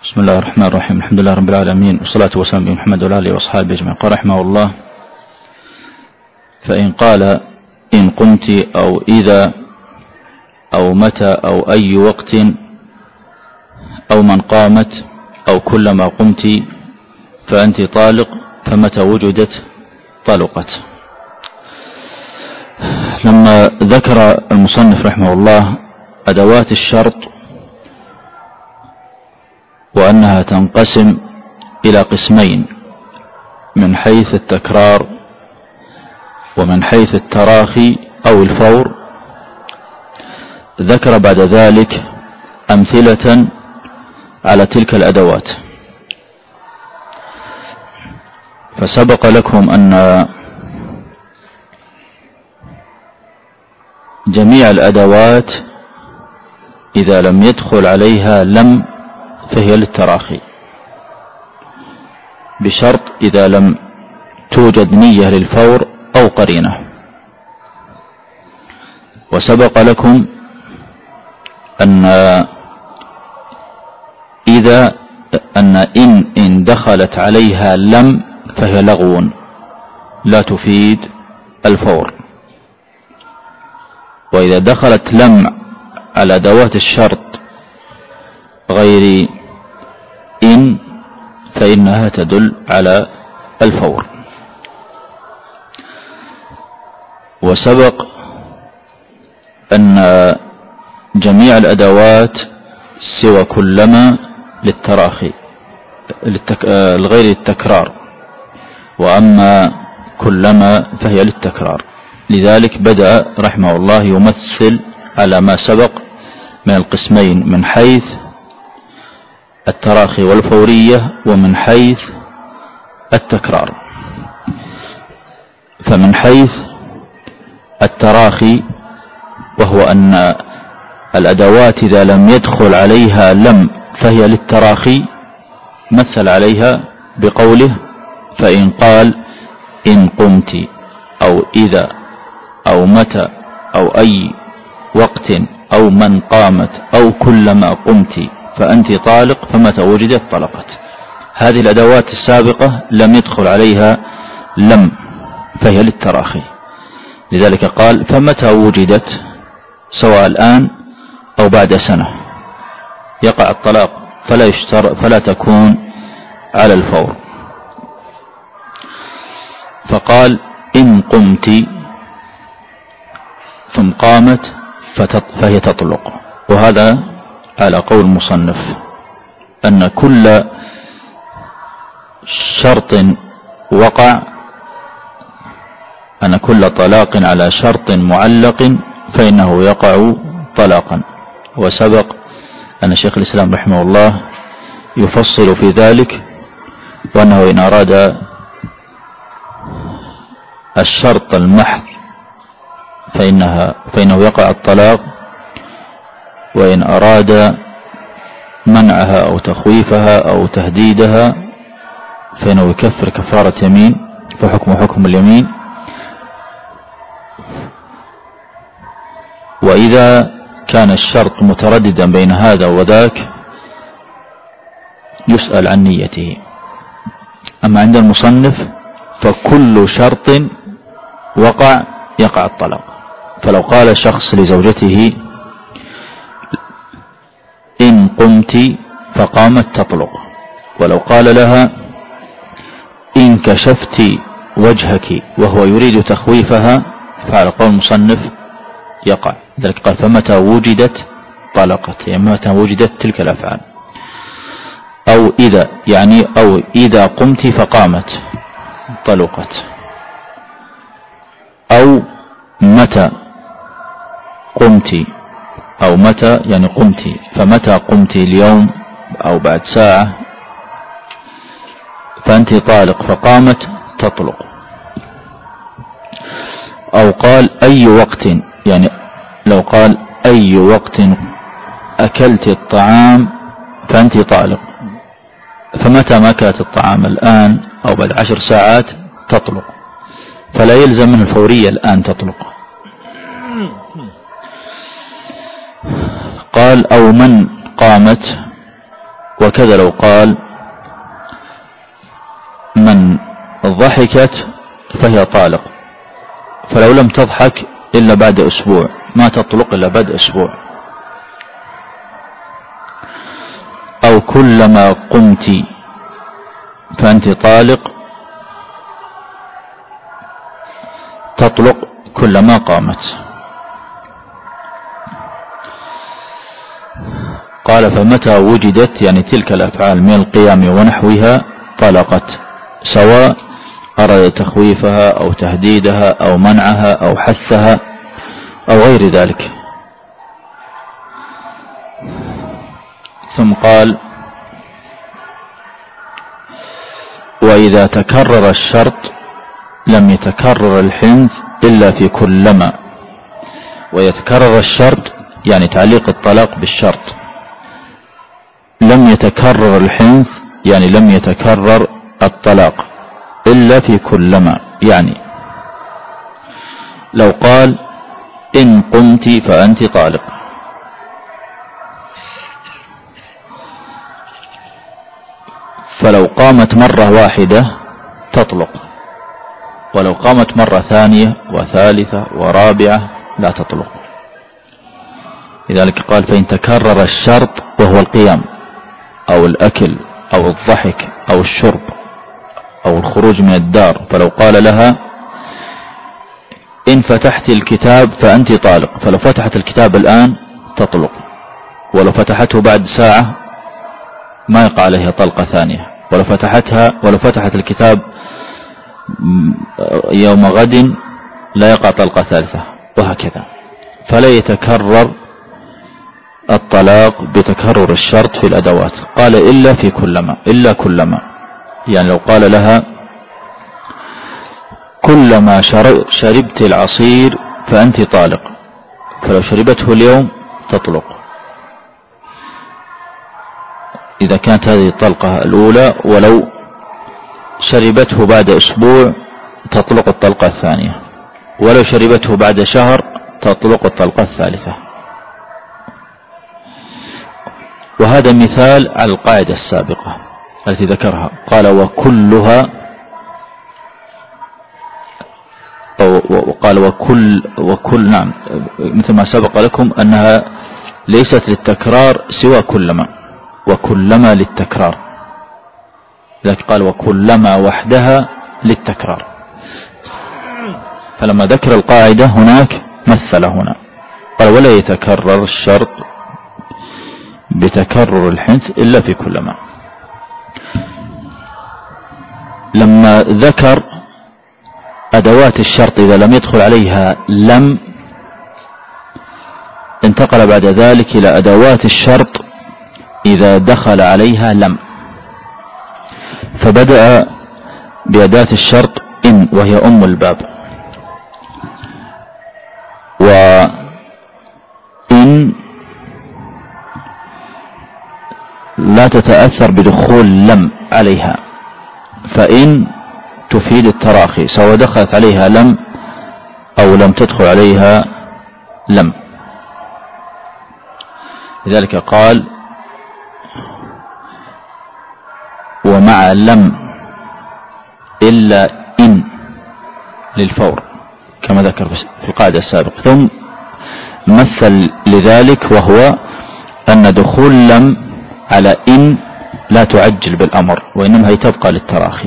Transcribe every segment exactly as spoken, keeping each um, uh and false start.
بسم الله الرحمن الرحيم. الحمد لله رب العالمين، والصلاة والسلام على محمد وعلى آله وأصحابه أجمعين. قال رحمه الله: فإن قال إن قمت أو إذا أو متى أو أي وقت أو من قامت أو كلما قمت فأنت طالق، فمتى وجدت طلقت. لما ذكر المصنف رحمه الله أدوات الشرط وأنها تنقسم إلى قسمين من حيث التكرار ومن حيث التراخي أو الفور، ذكر بعد ذلك أمثلة على تلك الأدوات. فسبق لكم أن جميع الأدوات إذا لم يدخل عليها لم فهي للتراخي، بشرط إذا لم توجد نية للفور أو قرينة. وسبق لكم أن إذا أن إن إن دخلت عليها لم فهي لغو لا تفيد الفور، وإذا دخلت لم على أدوات الشرط غير إن فإنها تدل على الفور. وسبق أن جميع الأدوات سوى كلما للتراخي لغير التكرار، وأما كلما فهي للتكرار. لذلك بدأ رحمه الله يمثل على ما سبق من القسمين من حيث التراخي والفورية ومن حيث التكرار. فمن حيث التراخي، وهو أن الأدوات إذا لم يدخل عليها لم فهي للتراخي، مثل عليها بقوله: فإن قال إن قمت أو إذا أو متى أو أي وقت أو من قامت أو كلما قمت فأنت طالق، فمتى وجدت طلقت. هذه الأدوات السابقة لم يدخل عليها لم فهي للتراخي، لذلك قال: فمتى وجدت، سواء الآن أو بعد سنة، يقع الطلاق فلا يشتر فلا تكون على الفور. فقال: إن قمت ثم قامت فهي تطلق. وهذا على قول المصنف أن كل شرط وقع أن كل طلاق على شرط معلق فإنه يقع طلاقا. وسبق أن شيخ الإسلام رحمه الله يفصل في ذلك، وأنه إن أراد الشرط المحض فإنها فإنه يقع الطلاق، وإن أراد منعها أو تخويفها أو تهديدها فإنه يكفر كفارة يمين، فحكم حكم اليمين. وإذا كان الشرط مترددا بين هذا وذاك يسأل عن نيته. أما عند المصنف فكل شرط وقع يقع الطلاق. فلو قال شخص لزوجته إن قمت فقامت تطلق، ولو قال لها إن كشفت وجهك وهو يريد تخويفها فعلى قول المصنف يقع. ذلك قال: فمتى وجدت طلقت، يعني متى وجدت تلك الأفعال. أو إذا، يعني أو إذا قمت فقامت طلقت. أو متى قمت، أو متى يعني قمت، فمتى قمت اليوم أو بعد ساعة فأنت طالق، فقامت تطلق. أو قال أي وقت، يعني لو قال أي وقت أكلت الطعام فأنت طالق، فمتى ما أكلت الطعام الآن أو بعد عشر ساعات تطلق، فلا يلزم من الفورية الآن تطلق. قال: أو من قامت وكذا لو قال من ضحكت فهي طالق، فلو لم تضحك إلا بعد أسبوع ما تطلق إلا بعد أسبوع. أو كلما قمت فأنت طالق تطلق كلما قامت. قال فمتى وجدت يعني تلك الأفعال من القيام ونحوها طلقت، سواء أراد تخويفها أو تهديدها أو منعها أو حثها أو غير ذلك. ثم قال وإذا تكرر الشرط لم يتكرر الحنث إلا في كلما. ويتكرر الشرط يعني تعليق الطلاق بالشرط، لم يتكرر الحنث يعني لم يتكرر الطلاق إلا في كلما. يعني لو قال إن قمت فأنت طالق، فلو قامت مرة واحدة تطلق، ولو قامت مرة ثانية وثالثة ورابعة لا تطلق. لذلك قال فإن تكرر الشرط وهو القيام أو الأكل أو الضحك أو الشرب أو الخروج من الدار، فلو قال لها إن فتحت الكتاب فأنت طالق، فلو فتحت الكتاب الآن تطلق، ولو فتحته بعد ساعة ما يقع عليها طلقة ثانية، ولو فتحتها ولو فتحت الكتاب يوم غد لا يقع طلقة ثالثة، وهكذا. فلا يتكرر الطلاق بتكرر الشرط في الأدوات. قال إلا في كلما، إلا كلما يعني لو قال لها كلما شربت العصير فأنت طالق، فلو شربته اليوم تطلق إذا كانت هذه الطلقة الأولى، ولو شربته بعد أسبوع تطلق الطلقة الثانية، ولو شربته بعد شهر تطلق الطلقة الثالثة. وهذا مثال على القاعدة السابقة التي ذكرها. قال وكلها، وقال وكل وكل نعم مثل ما سبق لكم أنها ليست للتكرار سوى كلما، وكلما للتكرار، لذلك قال وكلما وحدها للتكرار. فلما ذكر القاعدة هناك مثل هنا قال ولا يتكرر الشرط بتكرر الحنث إلا في كلما. لما ذكر أدوات الشرط إذا لم يدخل عليها لم، انتقل بعد ذلك إلى أدوات الشرط إذا دخل عليها لم، فبدأ بأداة الشرط إن وهي أم الباب. وإن لا تتأثر بدخول لم عليها، فإن تفيد التراخي سواء دخلت عليها لم أو لم تدخل عليها لم. لذلك قال ومع لم إلا إن للفور كما ذكر في القاعدة السابقة. ثم مثل لذلك وهو أن دخول لم على إن لا تعجل بالأمر، وإنما هي تبقى للتراخي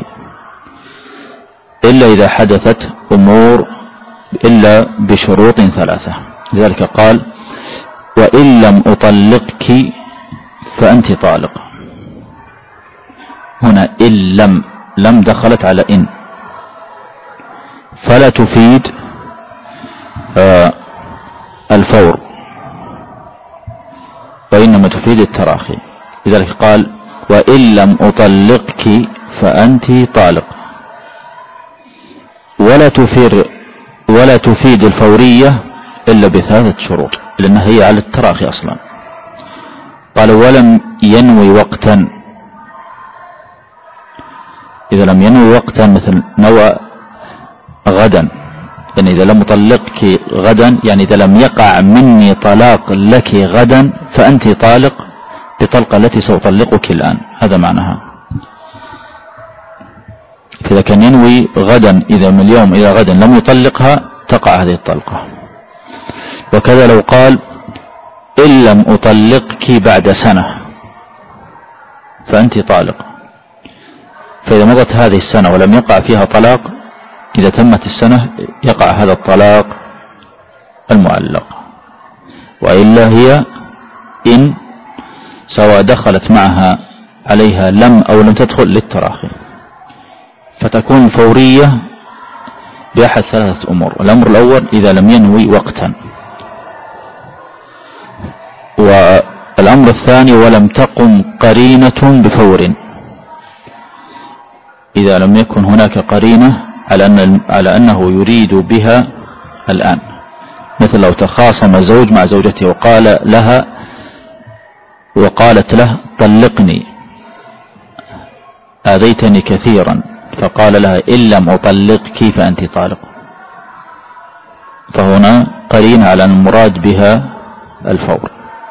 إلا إذا حدثت أمور إلا بشروط ثلاثة. لذلك قال وإن لم أطلقك فأنت طالق. هنا إن لم لم دخلت على إن، فلا تفيد آه الفور وإنما تفيد التراخي. لذلك قال وإن لم أطلقك فأنت طالق، ولا تفير ولا تفيد الفورية إلا بثلاثة شروط لأنها هي على التراخي أصلا. قال ولم ينوي وقتا، إذا لم ينوي وقتا مثل نوى غدا، يعني إذا لم أطلقك غدا يعني إذا لم يقع مني طلاق لك غدا فأنت طالق، بطلقة التي سأطلقك الآن، هذا معناها. فإذا كان ينوي غدا إذا من اليوم إلى غدا لم يطلقها تقع هذه الطلقة. وكذا لو قال إن لم أطلقك بعد سنة فأنت طالق، فإذا مضت هذه السنة ولم يقع فيها طلاق، إذا تمت السنة يقع هذا الطلاق المعلق. وإلا هي إن سواء دخلت معها عليها لم أو لم تدخل للتراخي، فتكون الفورية بأحد ثلاثة أمور. الأمر الأول إذا لم ينوي وقتا، والأمر الثاني ولم تقم قرينة بفور، إذا لم يكن هناك قرينة على أن على أنه يريد بها الآن، مثل لو تخاصم الزوج مع زوجته وقال لها وقالت له طلقني آذيتني كثيرا، فقال لها إن لم أطلقك فأنت طالق، فهنا قرينة على أن المراد بها الفور.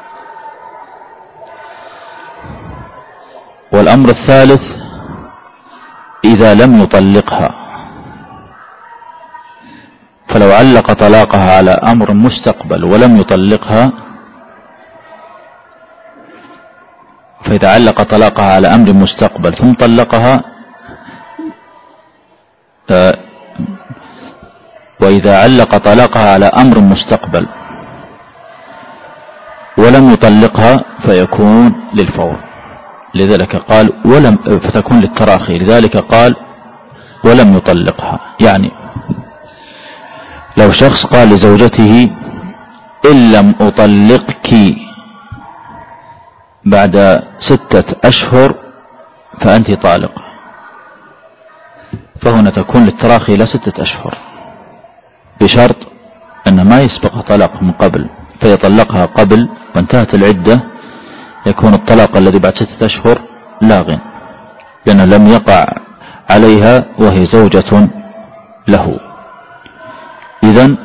والأمر الثالث إذا لم يطلقها، فلو علق طلاقها على أمر مستقبل ولم يطلقها، فإذا علق طلاقها على أمر مستقبل ثم طلقها، وإذا علق طلاقها على أمر مستقبل ولم يطلقها فيكون للفور، لذلك قال ولم فتكون للتراخي، لذلك قال ولم يطلقها. يعني لو شخص قال لزوجته إن لم أطلقك بعد ستة أشهر فأنت طالق، فهنا تكون للتراخي إلى ستة أشهر، بشرط أن ما يسبق طلاق من قبل، فيطلقها قبل وانتهت العدة يكون الطلاق الذي بعد ستة أشهر لاغ، لأنه لم يقع عليها وهي زوجة له. إذن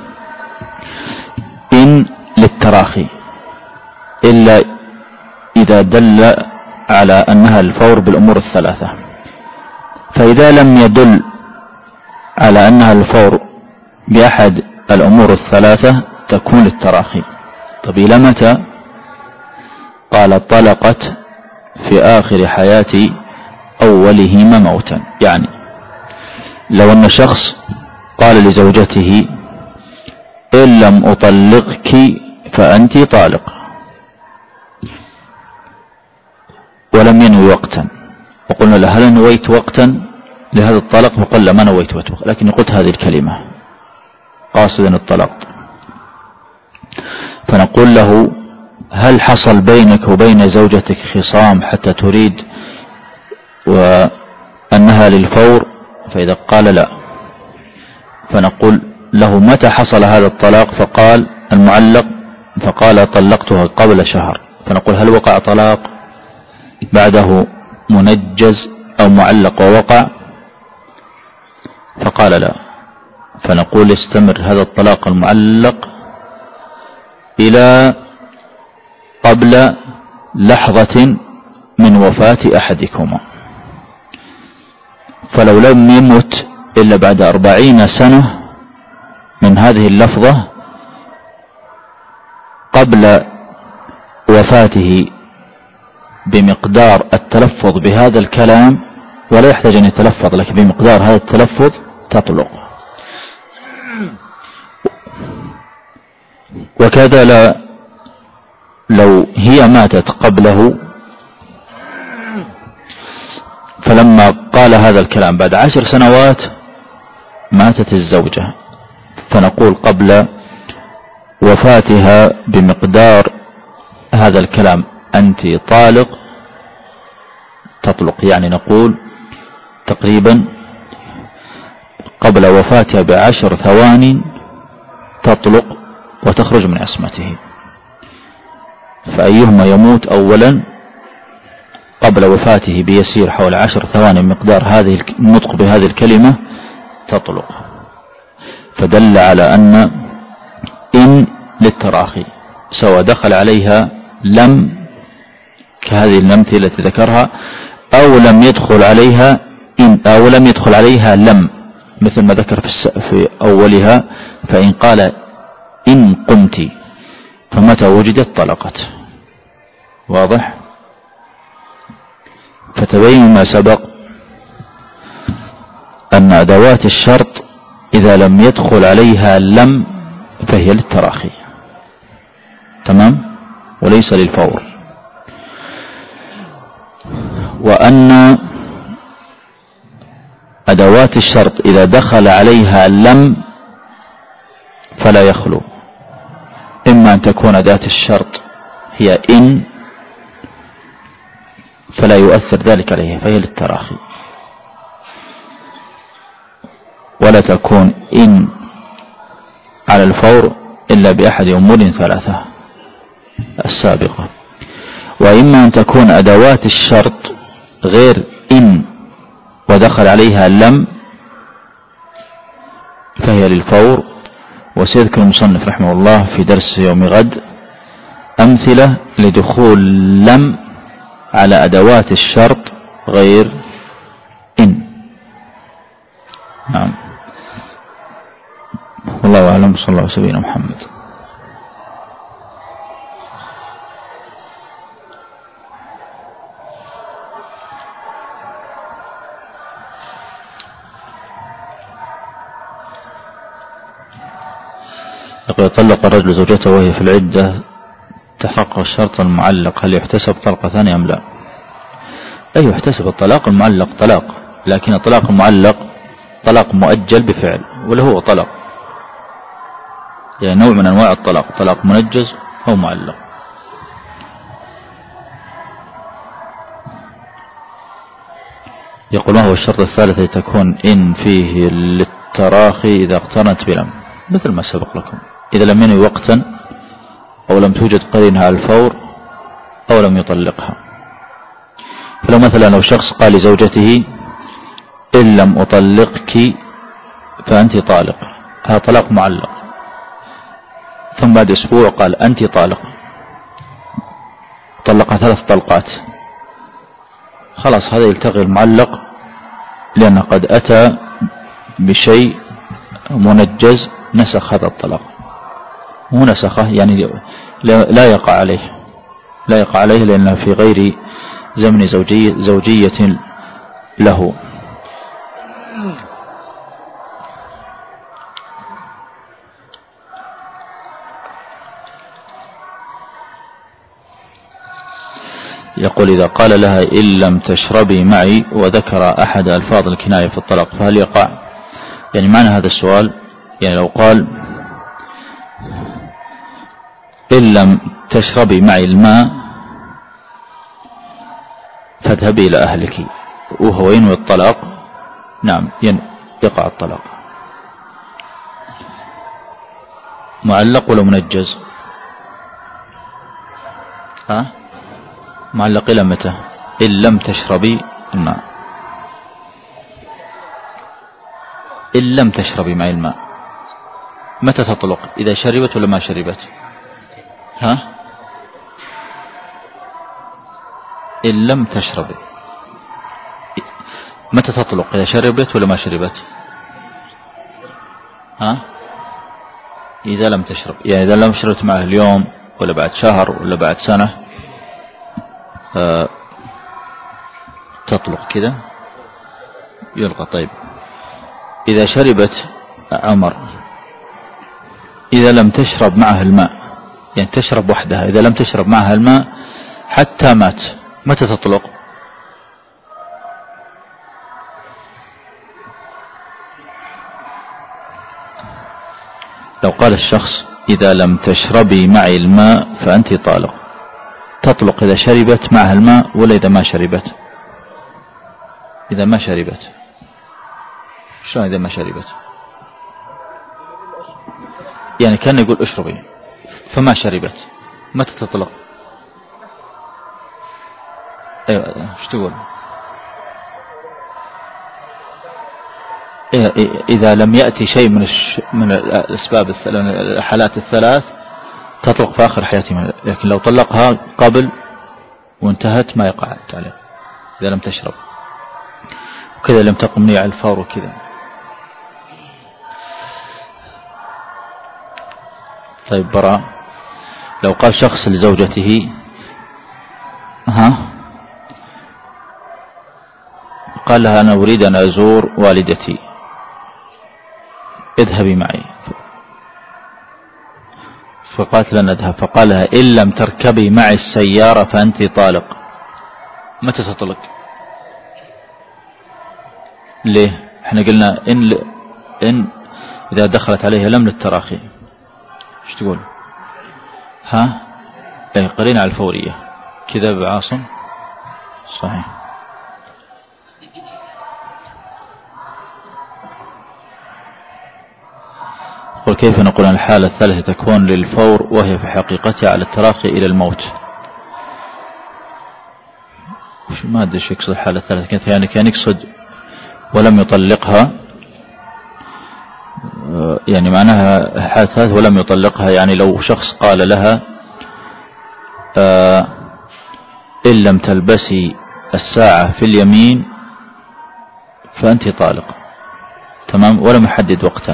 إن للتراخي إلا إذا دل على أنها الفور بالأمور الثلاثة، فإذا لم يدل على أنها الفور بأحد الأمور الثلاثة تكون للتراخي. طب إلى متى؟ قال طلقت في آخر حياة أولهما موتا. يعني لو أن شخص قال لزوجته إن لم أطلقك فأنت طالق ولم ينوي وقتا، وقلنا له هل نويت وقتا لهذا الطلاق؟ فقال لا ما نويت وقتا، لكن قلت هذه الكلمة قاصدا الطلاق، فنقول له هل حصل بينك وبين زوجتك خصام حتى تريد وأنها للفور؟ فإذا قال لا فنقول له متى حصل هذا الطلاق؟ فقال المعلق فقال طلقتها قبل شهر، فنقول هل وقع طلاق بعده منجز أو معلق ووقع؟ فقال لا، فنقول استمر هذا الطلاق المعلق إلى قبل لحظة من وفاة أحدكما، فلو لم يمت إلا بعد أربعين سنة من هذه اللفظة قبل وفاته بمقدار التلفظ بهذا الكلام، ولا يحتاج أن يتلفظ لكن بمقدار هذا التلفظ تطلق. وكذا لا لو هي ماتت قبله، فلما قال هذا الكلام بعد عشر سنوات ماتت الزوجة، فنقول قبل وفاتها بمقدار هذا الكلام أنت طالق تطلق. يعني نقول تقريبا قبل وفاتها بعشر ثوان تطلق وتخرج من عصمته، فأيهما يموت أولا قبل وفاته بيسير حول عشر ثوان مقدار هذه النطق بهذه الكلمة تطلق. فدل على أن إن للتراخي سواء دخل عليها لم كهذه الأمثلة التي ذكرها، أو لم يدخل عليها إن أو لم يدخل عليها لم، مثل ما ذكر في أولها، فإن قال إن قمت فمتى وجدت طلقت. واضح؟ فتبين ما سبق أن أدوات الشرط إذا لم يدخل عليها لم فهي للتراخي، تمام، وليس للفور. وأن أدوات الشرط إذا دخل عليها لم فلا يخلو، إما أن تكون أداة الشرط هي إن فلا يؤثر ذلك عليها فهي للتراخي، ولا تكون إن على الفور إلا بأحد أمور ثلاثة السابقة. وإما أن تكون أدوات الشرط غير إن ودخل عليها لم فهي للفور. وسيذكر المصنف رحمه الله في درس يوم غد أمثلة لدخول لم على أدوات الشرط غير إن. نعم، والله أعلم. صلى الله عليه وسلم محمد. يقول: يطلق الرجل زوجته وهي في العدة تحقق الشرط المعلق، هل يحتسب طلقة ثانية أم لا؟ أي يحتسب الطلاق المعلق طلاق، لكن الطلاق المعلق طلاق مؤجل بفعل، ولا هو طلاق، يعني نوع من أنواع الطلاق، طلاق منجز أو معلق. يقول: ما هو الشرط الثالث تكون إن فيه للتراخي إذا اقترنت بلم؟ مثل ما سبق لكم، إذا لم ينوي وقتا أو لم توجد قرينها على الفور أو لم يطلقها. فلو مثلا لو شخص قال لزوجته إن لم أطلقك فأنت طالق، هذا طلاق معلق، ثم بعد أسبوع قال أنت طالق، طلقها ثلاث طلقات، خلاص هذا يلتغي المعلق، لأنه قد أتى بشيء منجز نسخ هذا الطلاق. مو نسخه يعني لا يقع عليه، لا يقع عليه لأنه في غير زمن زوجية, زوجية له. يقول: إذا قال لها إن لم تشربي معي وذكر أحد ألفاظ الكناية في الطلاق فهل يقع؟ يعني معنى هذا السؤال، يعني لو قال إن لم تشربي معي الماء فاذهبي إلى أهلك وهو ينوي الطلاق، نعم يقع الطلاق. معلق ولا منجز؟ ها؟ معلق إلى متى؟ إن لم تشربي الماء، إن لم تشربي معي الماء متى تطلق؟ إذا شربت ولا ما شربت؟ ها؟ إن لم تشربي متى تطلق؟ إذا شربت ولا ما شربت؟ ها؟ إذا لم تشرب، يعني إذا لم شربت معه اليوم ولا بعد شهر ولا بعد سنة آه تطلق كذا يلقى. طيب إذا شربت عمر، إذا لم تشرب معه الماء، يعني تشرب وحدها، إذا لم تشرب معها الماء حتى مات متى تطلق؟ لو قال الشخص إذا لم تشربي معي الماء فأنت طالق، تطلق إذا شربت معها الماء ولا إذا ما شربت؟ إذا ما شربت. شلون إذا ما شربت؟ يعني كان يقول اشربي فما شربت متى تطلق؟ ايوه ايش تقول؟ إيه إذا لم يأتي شيء من الش... من الأسباب الحالات الثلاث تطلق في آخر حياتها، لكن لو طلقها قبل وانتهت ما يقع التعليق إذا لم تشرب، وكذا لم تقم نية على الفور وكذا. طيب براء، لو قال شخص لزوجته ها قال لها أنا أريد أن أزور والدتي اذهبي معي، فقالت لن أذهب، فقال لها إن لم تركبي معي السيارة فأنت طالق، متى تطلق؟ ليه؟ احنا قلنا إن, إن إذا دخلت عليها لم للتراخي. ايش تقول؟ ها ايه قرينا على الفورية كذا بعاصم صحيح. قل كيف نقول أن الحالة الثالثة تكون للفور وهي في حقيقتها على التراخي إلى الموت؟ ما أدري ايش يقصد الحالة الثالثة، يعني كان يقصد ولم يطلقها، يعني معناها الحالة الثالثة ولم يطلقها، يعني لو شخص قال لها آه إن لم تلبسي الساعة في اليمين فأنت طالق، تمام، ولم يحدد وقتا،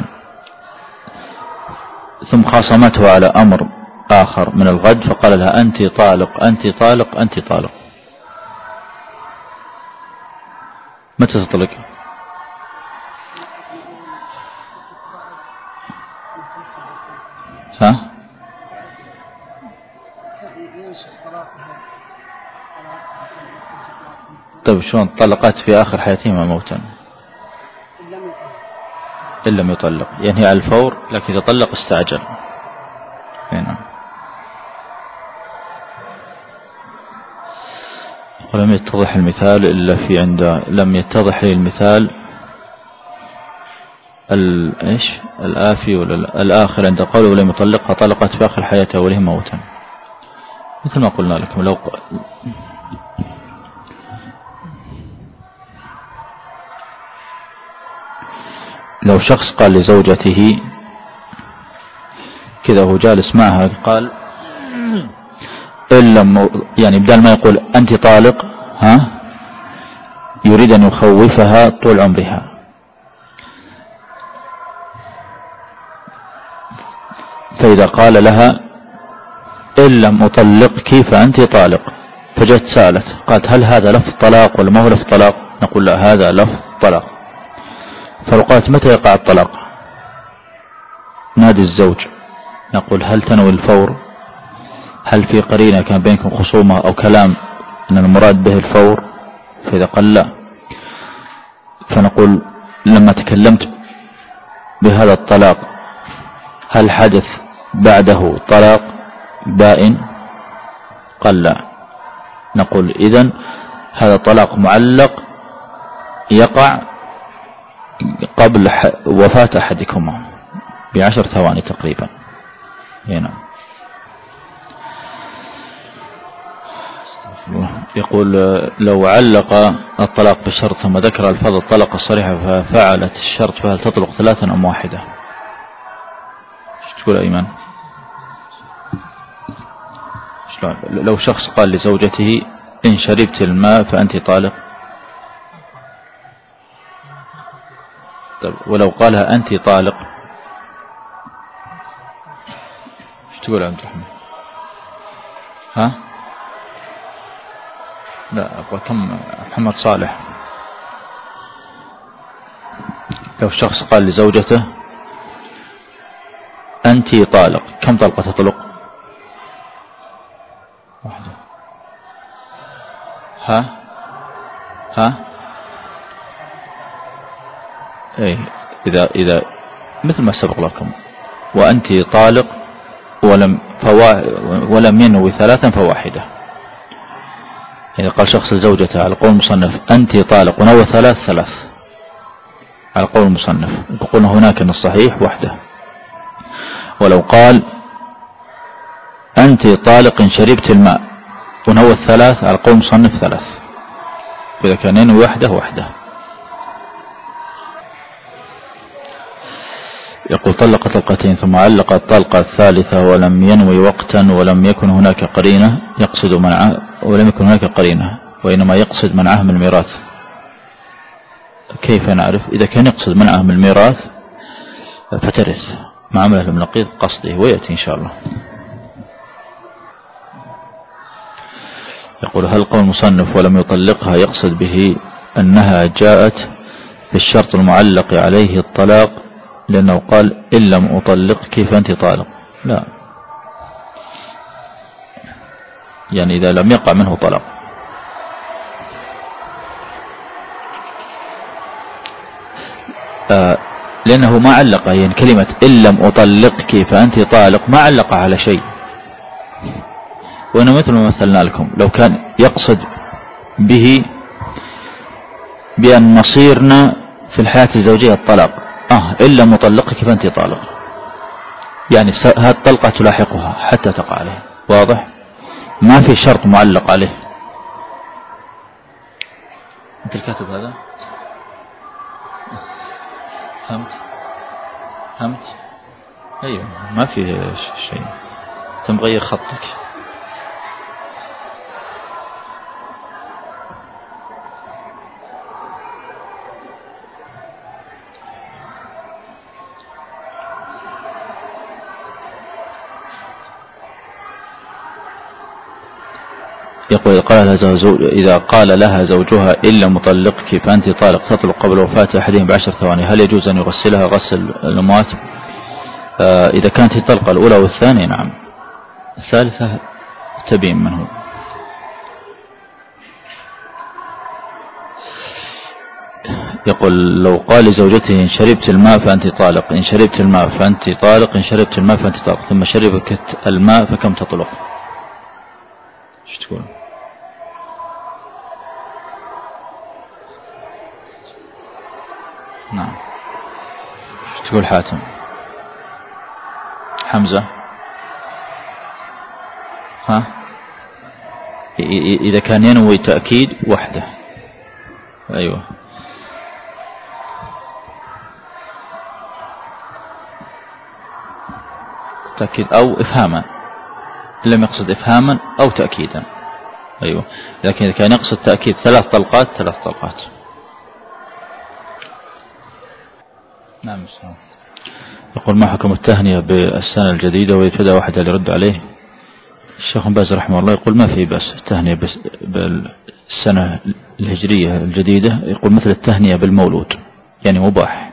ثم خاصمته على أمر آخر من الغد فقال لها أنت طالق أنت طالق أنت طالق، متى تطلق؟ ها؟ طيب شلون طلقت في آخر حياتهما موتا؟ إن لم يطلق يعني على الفور، لكن إذا طلق استعجل. هنا ولم يتضح المثال إلا في عند لم يتضح لي المثال ايش الآفي ولا الآخر عند قوله ولم يطلقها طلقت في آخر حياتها وله موتا، مثل ما قلنا لكم. لو لو شخص قال لزوجته كذا وهو جالس معها قال إن لم يعني بدل ما يقول أنت طالق ها يريد أن يخوفها طول عمرها، فإذا قال لها إن لم أطلقك فأنت طالق، فجت سألت قالت هل هذا لفظ طلاق ولا ما هو لفظ طلاق؟ نقول لا هذا لفظ طلاق. فلو قالت متى يقع الطلاق؟ نادي الزوج، نقول هل تنوي الفور؟ هل في قرينة كان بينكم خصومة أو كلام أن المراد به الفور؟ فإذا قال لا فنقول لما تكلمت بهذا الطلاق هل حدث بعده طلاق بائن؟ قال لا، نقول إذن هذا طلاق معلق يقع قبل وفاة أحدكما بعشر ثواني تقريبا. هنا يقول لو علق الطلاق بالشرط ثم ذكر الفاظ الطلاق الصريحة ففعلت الشرط فهل تطلق ثلاثا أم واحدة؟ ايش تقول أيمن؟ لو شخص قال لزوجته إن شربت الماء فأنت طالق، طيب ولو قالها أنت طالق ايش تقول يا عبد الرحمن؟ ها؟ لا أبغى كم محمد صالح. لو شخص قال لزوجته أنت طالق كم طلقة تطلق؟ واحدة. ها ها ايه إذا إذا مثل ما سبق لكم وأنت طالق ولم فوا ولم ينوي ثلاثا فواحدة. يعني قال شخص لزوجته على قول المصنف أنت طالق ونوى ثلاث ثلاث على قول المصنف، يقولون هناك من الصحيح وحده. ولو قال أنت طالق إن شربت الماء ونوى الثلاث على قول المصنف ثلاث، وإذا كان ينوي وحده وحده. يقول طلق طلقتين ثم علق الطلقة الثالثة ولم ينوي وقتا ولم يكن هناك قرينة يقصد منعه ولم يكن هناك قرينة وإنما يقصد منعه من الميراث، كيف نعرف؟ إذا كان يقصد منعه من الميراث فترث معاملة النقيض قصده، ويأتي إن شاء الله. يقول: هل قول المصنف ولم يطلقها يقصد به أنها جاءت بالشرط المعلق عليه الطلاق، لأنه قال إن لم أطلقك فأنت طالق؟ لا، يعني إذا لم يقع منه طلاق. آه لأنه ما علق، يعني كلمة إن لم أطلقك فأنت طالق ما علق على شيء، وأنا مثل ما مثلنا لكم لو كان يقصد به بأن مصيرنا في الحياة الزوجية الطلاق، آه إن لم أطلقك فأنت طالق، يعني هذه الطلقة تلاحقها حتى تقع عليه. واضح؟ ما في شرط معلق عليه. أنت الكاتب هذا؟ فهمت؟ فهمت؟ أيوة، ما في شيء، تم غير خطك. يقول: قال لها زوج إذا قال لها زوجها إن لم أطلقك فأنت طالق تطلق قبل وفاة أحدهم بعشر ثواني، هل يجوز أن يغسلها غسل الأموات؟ آه إذا كانت الطلقة الأولى والثانية نعم، الثالثة تبين من هو. يقول: لو قال لزوجته إن شربت الماء فأنت طالق، إن شربت الماء فأنت طالق، إن شربت الماء فأنت طالق، ثم شربت الماء فكم تطلق؟ ايش تقول؟ نعم. ايش تقول حاتم؟ حمزة؟ ها؟ إذا كان ينوي تأكيد وحده. أيوة. تأكيد أو إفهاما، لم يقصد إفهاما أو تأكيدا. أيوة، لكن إذا كان يقصد تأكيد ثلاث طلقات ثلاث طلقات. نعم. يقول: ما حكم التهنئة بالسنة الجديدة ويتبدأ واحد اللي يرد عليه؟ الشيخ باز رحمه الله يقول: ما في بس التهنئة بالسنة الهجرية الجديدة، يقول مثل التهنئة بالمولود، يعني مباح.